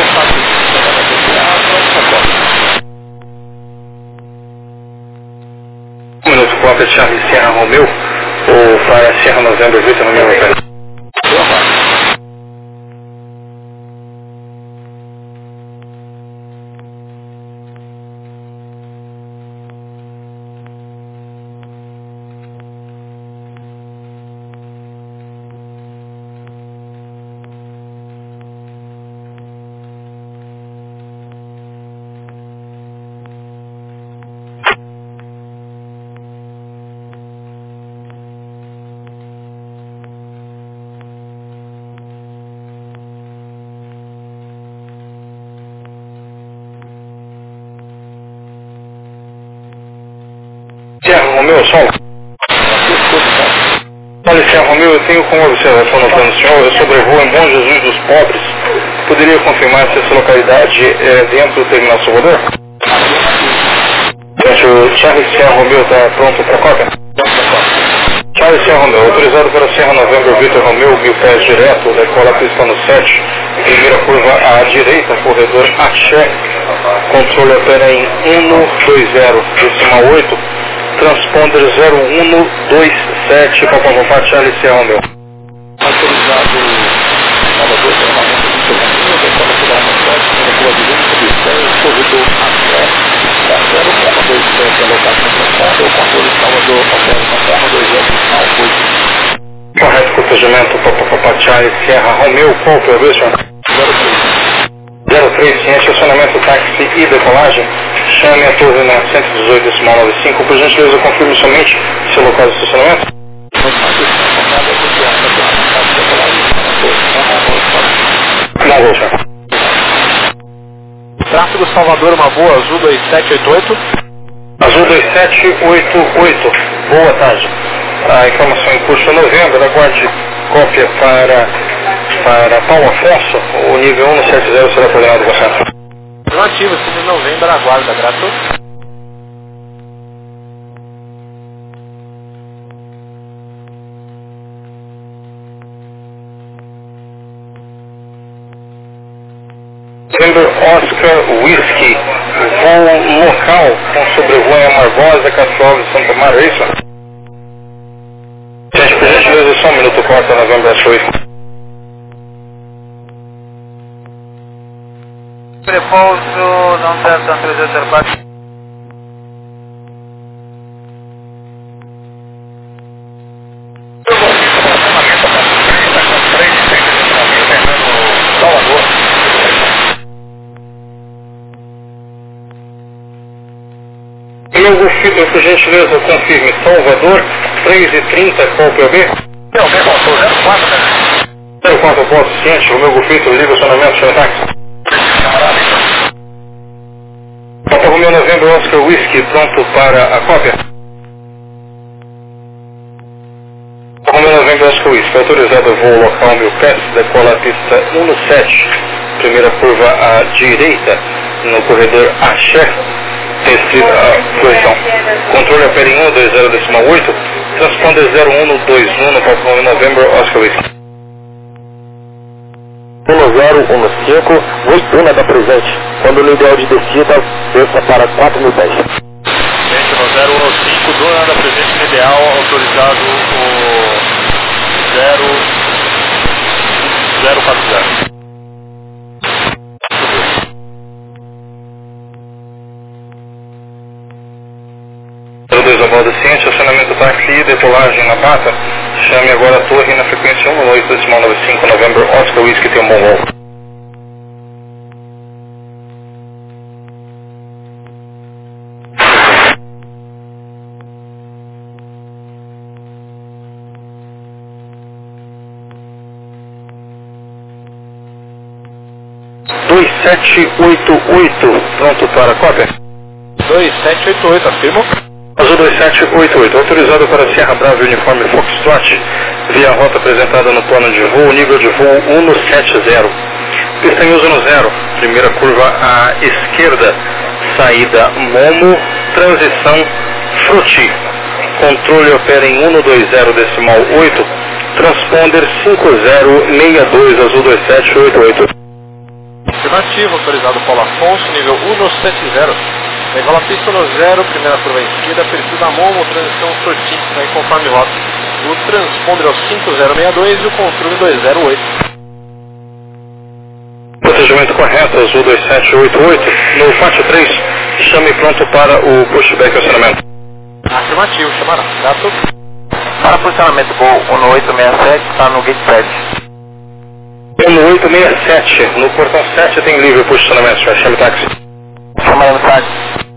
Um minuto, Alfa Charlie, Sierra Romeo. Ou para Sierra Novembro, Vitor Romeo. Sierra Romeo, som. Olha, Sierra Romeo, eu tenho como observação no plano do senhor, eu sobrevoo em Bom Jesus dos Pobres. Poderia confirmar se essa localidade é dentro do terminal Salvador? Gente, o Charlie Sierra Romeo está pronto para a cópia? Charlie Sierra Romeo, autorizado para Sierra Novembro Vitor Romeo, mil pés direto, decola a pista no sete, primeira curva à direita, corredor Axé, controle opera em um dois zero decimal oito, transponder zero um dois sete, papapá, Charlie Sierra Romeo. Autorizado Salvador, permanente de Serrantinho, decola por uma sete, na rua direita, corredor Axé, zero um dois sete, alocação transponder, o controle Salvador, opera na forma dois zero decimal oito. Correto, protegimento, papapá, Charlie Sierra Romeo, qual que é o senhor? zero três. zero três, em estacionamento, táxi e decolagem, chame a torre na cento e dezoito decimal noventa e cinco, por gentileza, confirme somente seu local de estacionamento. Não vou, senhor. Tráfego Salvador, uma boa, Azul dois sete oito oito. Azul dois sete oito oito, boa tarde. A informação em curso novembro, aguarde cópia para, para Paulo Afonso, o nível um sete zero será coordenado com o centro. Ativo, se de novembro, aguarda, grato. November Oscar Whiskey, voo local com sobrevoo em Marvosa, Caçoves e Santa Maria, é isso? Gente, por gentileza, só um minuto, corta na November Oscar Whiskey. Repouso, não Delta três oito zero quatro. Meu Golfito, por gentileza, confirme. Salvador, três e trinta, qual o P O B? P O B, faltou zero quatro, né? zero quatro, ponto ciente, o meu Golfito, livre acionamento, chama táxi. Papa Romeo November Oscar Whiskey, pronto para a cópia? Papa Romeo November Oscar Whiskey, autorizado voo local mil pés, decola a pista um no sete, primeira curva à direita, no corredor Axé. Restrita a posição. Controle opera em um dois zero decimal oito. Transponder zero um dois um no Papa Romeo November Oscar Whiskey. um zero um cinco, Voituna da presente. Quando no ideal de descida, desça para quatro mil pés. Gente, no zero um cinco, dona da presente no ideal, autorizado o zero zero quatro zero. dois a bordo ciente, acionamento táxi e decolagem na pata. Chame agora a torre na frequência um oito decimal nove cinco November Oscar Whiskey, tem um bom voo. dois sete oito oito, pronto para a cópia? dois sete oito oito, afirmo. Azul dois sete oito oito, autorizado para Sierra Bravo Uniforme Foxtrot, via rota apresentada no plano de voo, nível de voo um no sete zero. Pista em uso no zero, primeira curva à esquerda, saída Momo, transição Fruti. Controle opera em um no dois zero decimal oito, transponder cinco zero seis dois, Azul dois sete oito oito. Afirmativo, autorizado Paulo Afonso, nível um no sete zero. Decola pista no zero, primeira curva à esquerda, perfil da Momo, transição Fruti, aí conforme rota. O transponder é o cinco zero seis dois e o controle dois zero oito. Procedimento correto, Azul dois sete oito oito. No Fátio três, chame pronto para o pushback acionamento. Afirmativo, chamará. Gato. Para posicionamento Gol um oito seis sete, está no gate sete. um oito seis sete, no portão sete tem livre posicionamento, já chame táxi. Chama aí no táxi.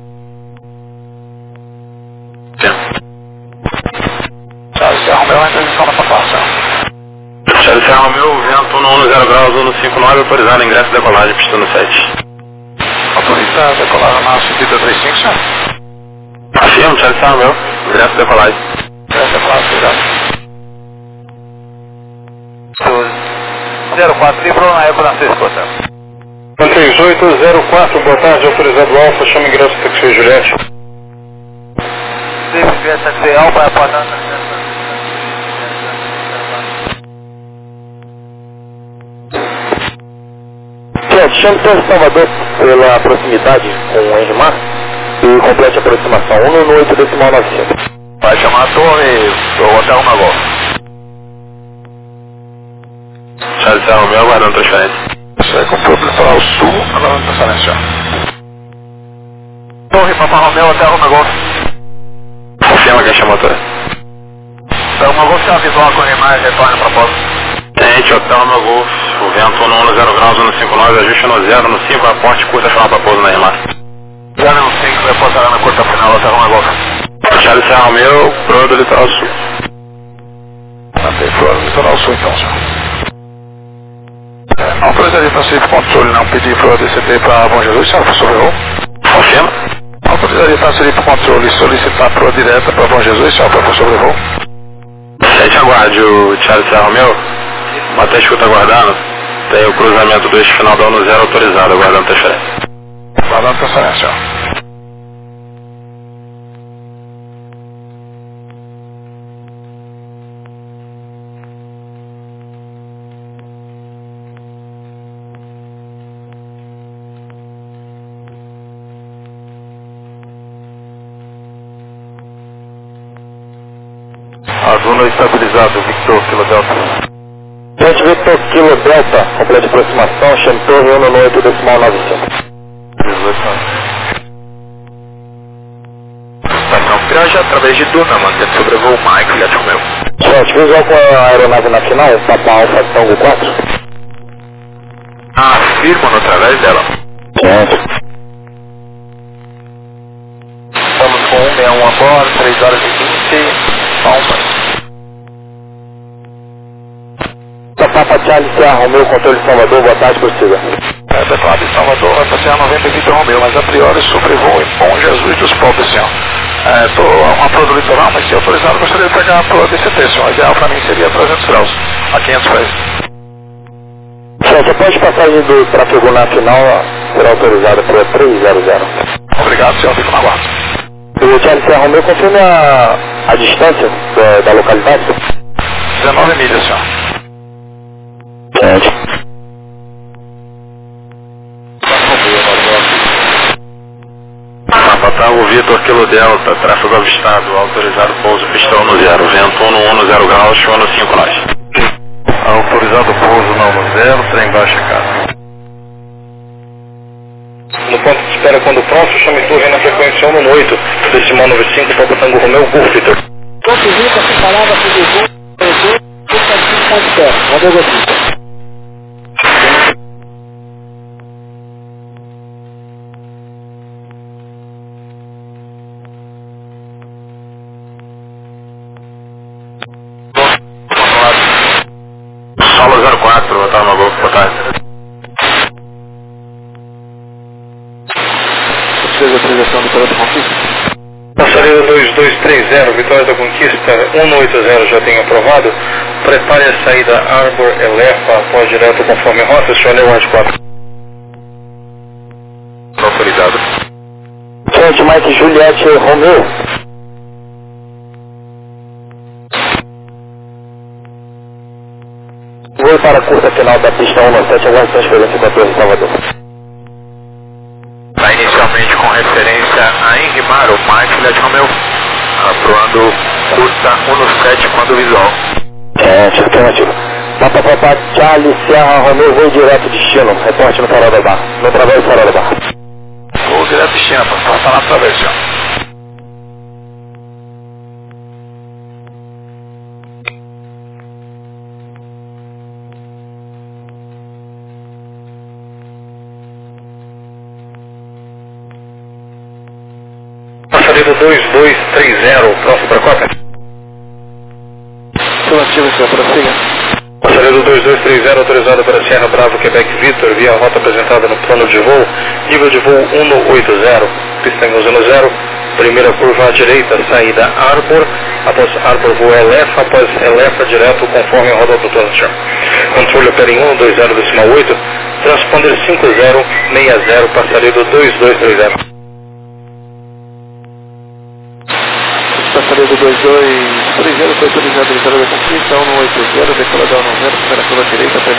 Charles Romeu, a transição da população. Charles Romeu, vento no um zero graus, um cinco nove, autorizado ingresso e decolagem, pista no sete. Autorizado, decolagem na subida três cinco, senhor. Afirmo, Charles Romeu, ingresso e decolagem. Ingresso e decolagem, obrigado. zero quatro, livrou na época da sexta, três oito zero quatro, boa tarde, autorizado Alfa, chama ingresso taxi Juliette. Sim, ingresso taxi Alfa, é a porta. Gente, chame Torre Salvador pela proximidade com o Henry Mar e complete a aproximação um no oito decimal nove cinco. Vai chamar a torre do Hotel Magol. Charles Romeu, aguardando transferência. Sai com o litoral sul, aguardando transferência. Torre Papa Romeu, Hotel Magol. Confirma quem chamou a torre. Hotel Magol, se avisou com a imagem, retorna para posto. Tente, Hotel Magol, o vento no um zero graus, um cinco nove, ajuste no zero, no cinco, aporte curta, final para pouso na Rimar. zero no cinco, reportará na curta final, Hotel Magol. Charles Romeu, pro do litoral sul. Mantém pro do litoral sul então, senhor. Não autorizaria transferir para o controle, não pedir para o D C T para Bom Jesus, senhor, professor Verão? Confirma. Não autorizaria transferir para o controle e solicitar para a direta para Bom Jesus, senhor, professor Verão? Sente aguarde o Charles Romeu, até escuta aguardando, tem o cruzamento do eixo final da um zero autorizado, aguardando transferência. Aguardando transferência, senhor. Uno estabilizado, Victor, Kilo Delta. Gente, Victor, Kilo Delta, completa de aproximação, chame torre um no oito decimal nove cinco. dezoito. Estação Pirajá, através de Duna, mantendo sobrevoo Mike, Juliette Romeu. Gente, visual com a aeronave na final, Papa Alfa Tango quatro. Afirmo no através dela. Gente. Estamos com um sessenta e um a bordo, três horas e vinte, Palmas. Papa Charlie, Serra Romeu, controle de Salvador, boa tarde, possível. É, teclado de Salvador, vai passear noventa e Vitor Romeu, mas a priori sobrevoo em Bom Jesus dos Pobres, senhor. Estou é, uma prova do litoral, mas se autorizado, gostaria de pegar a prova D C T, senhor. O ideal para mim seria trezentos graus, a quinhentos pés. Gente, após passagem do tráfego na final, será autorizada para trezentos. Obrigado, senhor, fico na guarda. O Charlie Serra Romeu, confirme a, a distância da, da localidade. dezenove milhas, senhor. Gente. Patago Vitor, Kilo Delta, tráfego avistado, autorizado pouso, pistão no zero, vento um no um no zero graus, show no cinco nós. Autorizado pouso não no zero, trem baixa casa. No ponto de espera quando pronto, chame torre na frequência um no oito, decimal nove cinco, Papa Tango Romeu, Golf Vitor. Ponto Vitor, separada por dezoito, dezoito, dezoito, dezoito, Rodrigo Vitor. Solo zero quatro, botar uma Golf, boa tarde. Fez a autorização do Vitória da Conquista? Passageiro dois dois três zero, Vitória da Conquista, um no oito zero já tem aprovado. Prepare a saída Arbor Elefa, após direto conforme rota, senhor Leonardo quatro. Autorizado. Gente, Mike Juliette Romeu. Vou para a curta final da pista um no sete, aguarde transferência para a Torre Salvador. Tá inicialmente com referência a Henrimar, o Mike Juliette Romeu, aprovando curta um no sete quando visual. Gente, afirmativo. Papa Papa Charlie Serra Romeu, voo direto destino, reporte no farol da barra, no través do farol da barra. Vou direto de China, para passar na travessa, senhor. Passageiro dois dois três zero, próximo para Copa. Afirmativo, senhor, prossiga. Passageiro dois dois três zero, autorizado para Sierra Bravo, Quebec Victor, via rota apresentada no plano de voo, nível de voo um no oito zero, pista em zero zero, primeira curva à direita, saída Arbor, após Arbor voo Elefa, após Elefa direto conforme a roda do plano, senhor. Controle opera em um dois zero decimal oito, transponder cinco zero seis zero, passageiro dois dois três zero. Passageiro dois dois três zero, foi autorizado a Vitória da Conquista, um no oito zero, decolador no zero, primeira curva à direita,